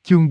Chương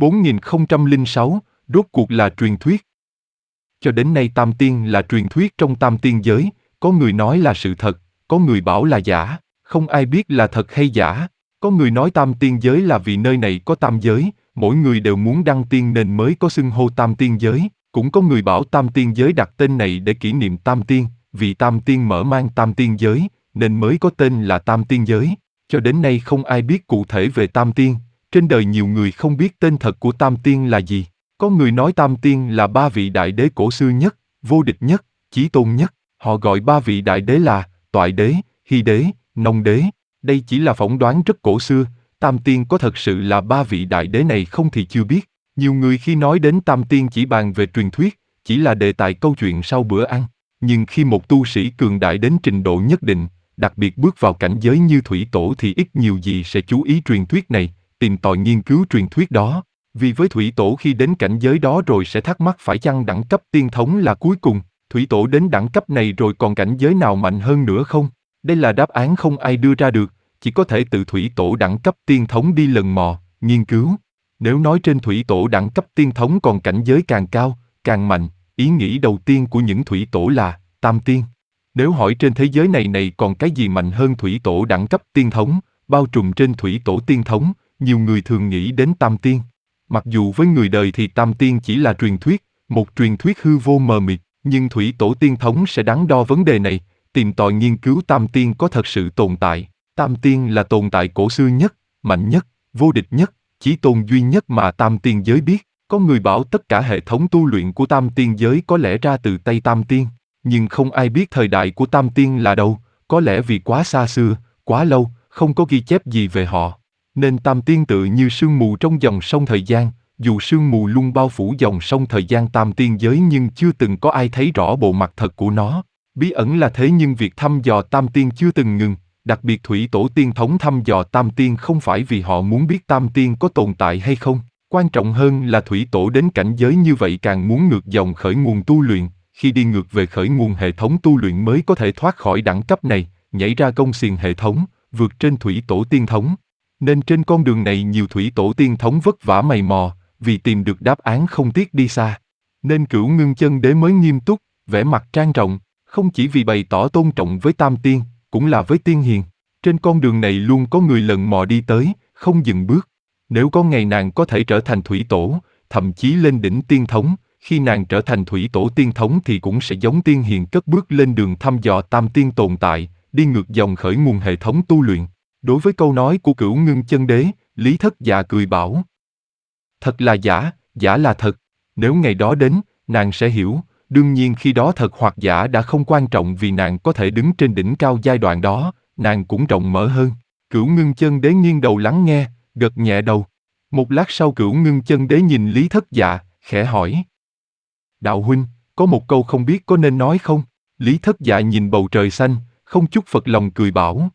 4006, rốt cuộc là truyền thuyết. Cho đến nay Tam Tiên là truyền thuyết trong Tam Tiên giới, có người nói là sự thật, có người bảo là giả, không ai biết là thật hay giả. Có người nói Tam Tiên giới là vì nơi này có tam giới, mỗi người đều muốn đăng tiên nên mới có xưng hô Tam Tiên giới. Cũng có người bảo Tam Tiên giới đặt tên này để kỷ niệm Tam Tiên, vì Tam Tiên mở mang Tam Tiên giới, nên mới có tên là Tam Tiên giới. Cho đến nay không ai biết cụ thể về Tam Tiên, trên đời nhiều người không biết tên thật của Tam Tiên là gì. Có người nói Tam Tiên là ba vị đại đế cổ xưa nhất, vô địch nhất, chí tôn nhất. Họ gọi ba vị đại đế là Toại đế, Hy đế, Nông đế. Đây chỉ là phỏng đoán rất cổ xưa, Tam Tiên có thật sự là ba vị đại đế này không thì chưa biết. Nhiều người khi nói đến Tam Tiên chỉ bàn về truyền thuyết, chỉ là đề tài câu chuyện sau bữa ăn. Nhưng khi một tu sĩ cường đại đến trình độ nhất định, đặc biệt bước vào cảnh giới như Thủy Tổ thì ít nhiều gì sẽ chú ý truyền thuyết này, tìm tòi nghiên cứu truyền thuyết đó. Vì với Thủy Tổ khi đến cảnh giới đó rồi sẽ thắc mắc phải chăng đẳng cấp tiên thống là cuối cùng, Thủy Tổ đến đẳng cấp này rồi còn cảnh giới nào mạnh hơn nữa không? Đây là đáp án không ai đưa ra được, chỉ có thể tự Thủy Tổ đẳng cấp tiên thống đi lần mò, nghiên cứu. Nếu nói trên Thủy Tổ đẳng cấp tiên thống còn cảnh giới càng cao, càng mạnh, ý nghĩ đầu tiên của những Thủy Tổ là Tam Tiên. Nếu hỏi trên thế giới này còn cái gì mạnh hơn Thủy Tổ đẳng cấp tiên thống, bao trùm trên Thủy Tổ tiên thống, nhiều người thường nghĩ đến Tam Tiên. Mặc dù với người đời thì Tam Tiên chỉ là truyền thuyết, một truyền thuyết hư vô mờ mịt, nhưng Thủy Tổ tiên thống sẽ đắn đo vấn đề này, tìm tòi nghiên cứu Tam Tiên có thật sự tồn tại. Tam Tiên là tồn tại cổ xưa nhất, mạnh nhất, vô địch nhất, chí tôn duy nhất mà Tam Tiên giới biết. Có người bảo tất cả hệ thống tu luyện của Tam Tiên giới có lẽ ra từ tay Tam Tiên, nhưng không ai biết thời đại của Tam Tiên là đâu, có lẽ vì quá xa xưa, quá lâu, không có ghi chép gì về họ. Nên Tam Tiên tự như sương mù trong dòng sông thời gian, dù sương mù luôn bao phủ dòng sông thời gian Tam Tiên giới nhưng chưa từng có ai thấy rõ bộ mặt thật của nó. Bí ẩn là thế nhưng việc thăm dò Tam Tiên chưa từng ngừng, đặc biệt Thủy Tổ tiên thống thăm dò Tam Tiên không phải vì họ muốn biết Tam Tiên có tồn tại hay không. Quan trọng hơn là Thủy Tổ đến cảnh giới như vậy càng muốn ngược dòng khởi nguồn tu luyện, khi đi ngược về khởi nguồn hệ thống tu luyện mới có thể thoát khỏi đẳng cấp này, nhảy ra gông xiềng hệ thống, vượt trên Thủy Tổ tiên thống. Nên trên con đường này nhiều Thủy Tổ tiên thống vất vả mày mò, vì tìm được đáp án không tiếc đi xa. Nên Cửu Ngưng Chân Đế mới nghiêm túc, vẻ mặt trang trọng, không chỉ vì bày tỏ tôn trọng với Tam Tiên, cũng là với tiên hiền. Trên con đường này luôn có người lần mò đi tới, không dừng bước. Nếu có ngày nàng có thể trở thành Thủy Tổ, thậm chí lên đỉnh tiên thống, khi nàng trở thành Thủy Tổ tiên thống thì cũng sẽ giống tiên hiền cất bước lên đường thăm dò Tam Tiên tồn tại, đi ngược dòng khởi nguồn hệ thống tu luyện. Đối với câu nói của Cửu Ngưng Chân Đế, Lý Thất Dạ cười bảo: thật là giả, giả là thật. Nếu ngày đó đến, nàng sẽ hiểu, đương nhiên khi đó thật hoặc giả đã không quan trọng vì nàng có thể đứng trên đỉnh cao giai đoạn đó, nàng cũng rộng mở hơn. Cửu Ngưng Chân Đế nghiêng đầu lắng nghe, gật nhẹ đầu. Một lát sau Cửu Ngưng Chân Đế nhìn Lý Thất Dạ, khẽ hỏi: đạo huynh, có một câu không biết có nên nói không? Lý Thất Dạ nhìn bầu trời xanh, không chút phật lòng cười bảo: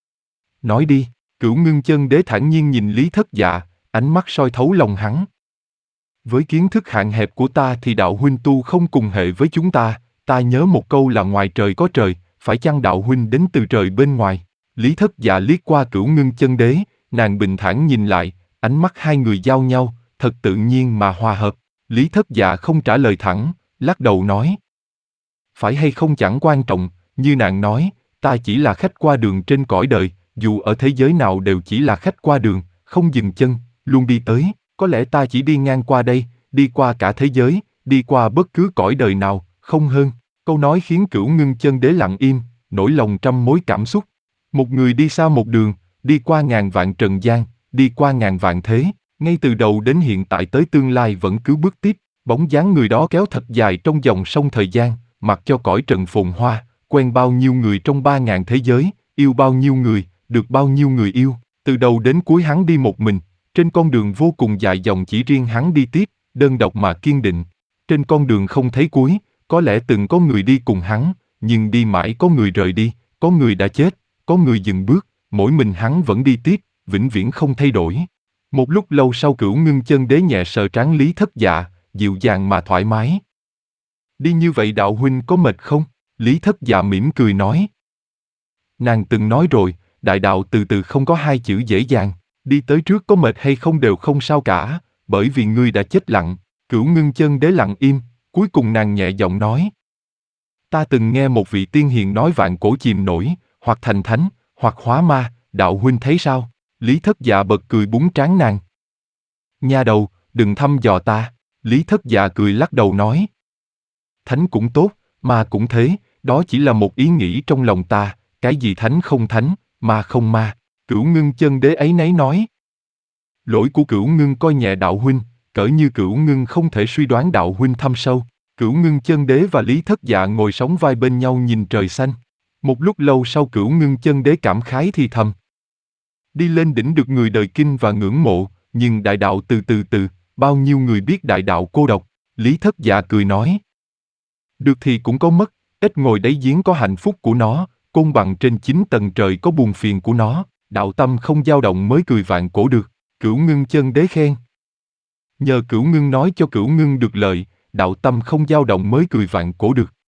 nói đi. Cửu Ngưng Chân Đế thản nhiên nhìn Lý Thất Dạ, ánh mắt soi thấu lòng hắn. Với kiến thức hạn hẹp của ta thì đạo huynh tu không cùng hệ với chúng ta nhớ một câu là ngoài trời có trời, phải chăng đạo huynh đến từ trời bên ngoài? Lý Thất Dạ liếc qua Cửu Ngưng Chân Đế, nàng bình thản nhìn lại, ánh mắt hai người giao nhau, thật tự nhiên mà hòa hợp. Lý Thất Dạ không trả lời thẳng, lắc đầu nói: phải hay không chẳng quan trọng, như nàng nói, ta chỉ là khách qua đường trên cõi đời, dù ở thế giới nào đều chỉ là khách qua đường, không dừng chân, luôn đi tới. Có lẽ ta chỉ đi ngang qua đây, đi qua cả thế giới, đi qua bất cứ cõi đời nào, không hơn. Câu nói khiến Cửu Ngưng Chân Đế lặng im, nỗi lòng trăm mối cảm xúc. Một người đi xa một đường, đi qua ngàn vạn trần gian, đi qua ngàn vạn thế, ngay từ đầu đến hiện tại tới tương lai vẫn cứ bước tiếp. Bóng dáng người đó kéo thật dài trong dòng sông thời gian, mặc cho cõi trần phồn hoa, quen bao nhiêu người trong 3.000 thế giới, yêu bao nhiêu người, được bao nhiêu người yêu. Từ đầu đến cuối hắn đi một mình, trên con đường vô cùng dài dòng chỉ riêng hắn đi tiếp, đơn độc mà kiên định. Trên con đường không thấy cuối, có lẽ từng có người đi cùng hắn, nhưng đi mãi có người rời đi, có người đã chết, có người dừng bước, mỗi mình hắn vẫn đi tiếp, vĩnh viễn không thay đổi. Một lúc lâu sau Cửu Ngưng Chân Đế nhẹ sờ trán Lý Thất Dạ, dịu dàng mà thoải mái. Đi như vậy đạo huynh có mệt không? Lý Thất Dạ mỉm cười nói. Nàng từng nói rồi, đại đạo từ từ không có hai chữ dễ dàng, đi tới trước có mệt hay không đều không sao cả, bởi vì ngươi đã chết lặng. Cửu Ngưng Chân Đế lặng im, cuối cùng nàng nhẹ giọng nói. Ta từng nghe một vị tiên hiền nói vạn cổ chìm nổi, hoặc thành thánh, hoặc hóa ma, đạo huynh thấy sao? Lý Thất Dạ bật cười búng trán nàng. Nha đầu, đừng thăm dò ta. Lý Thất Dạ cười lắc đầu nói. Thánh cũng tốt, ma cũng thế, đó chỉ là một ý nghĩ trong lòng ta, cái gì thánh không thánh, ma không ma. Cửu Ngưng Chân Đế ấy nấy nói. Lỗi của Cửu Ngưng coi nhẹ đạo huynh, cỡ như Cửu Ngưng không thể suy đoán đạo huynh thâm sâu. Cửu Ngưng Chân Đế và Lý Thất Dạ ngồi sóng vai bên nhau nhìn trời xanh. Một lúc lâu sau Cửu Ngưng Chân Đế cảm khái thì thầm. Đi lên đỉnh được người đời kinh và ngưỡng mộ, nhưng đại đạo từ, bao nhiêu người biết đại đạo cô độc. Lý Thất Dạ cười nói. Được thì cũng có mất, ít ngồi đáy giếng có hạnh phúc của nó, côn bằng trên 9 tầng trời có buồn phiền của nó, đạo tâm không dao động mới cười vạn cổ được. Cửu Ngưng Chân Đế khen. Nhờ Cửu Ngưng nói cho Cửu Ngưng được lời, đạo tâm không dao động mới cười vạn cổ được.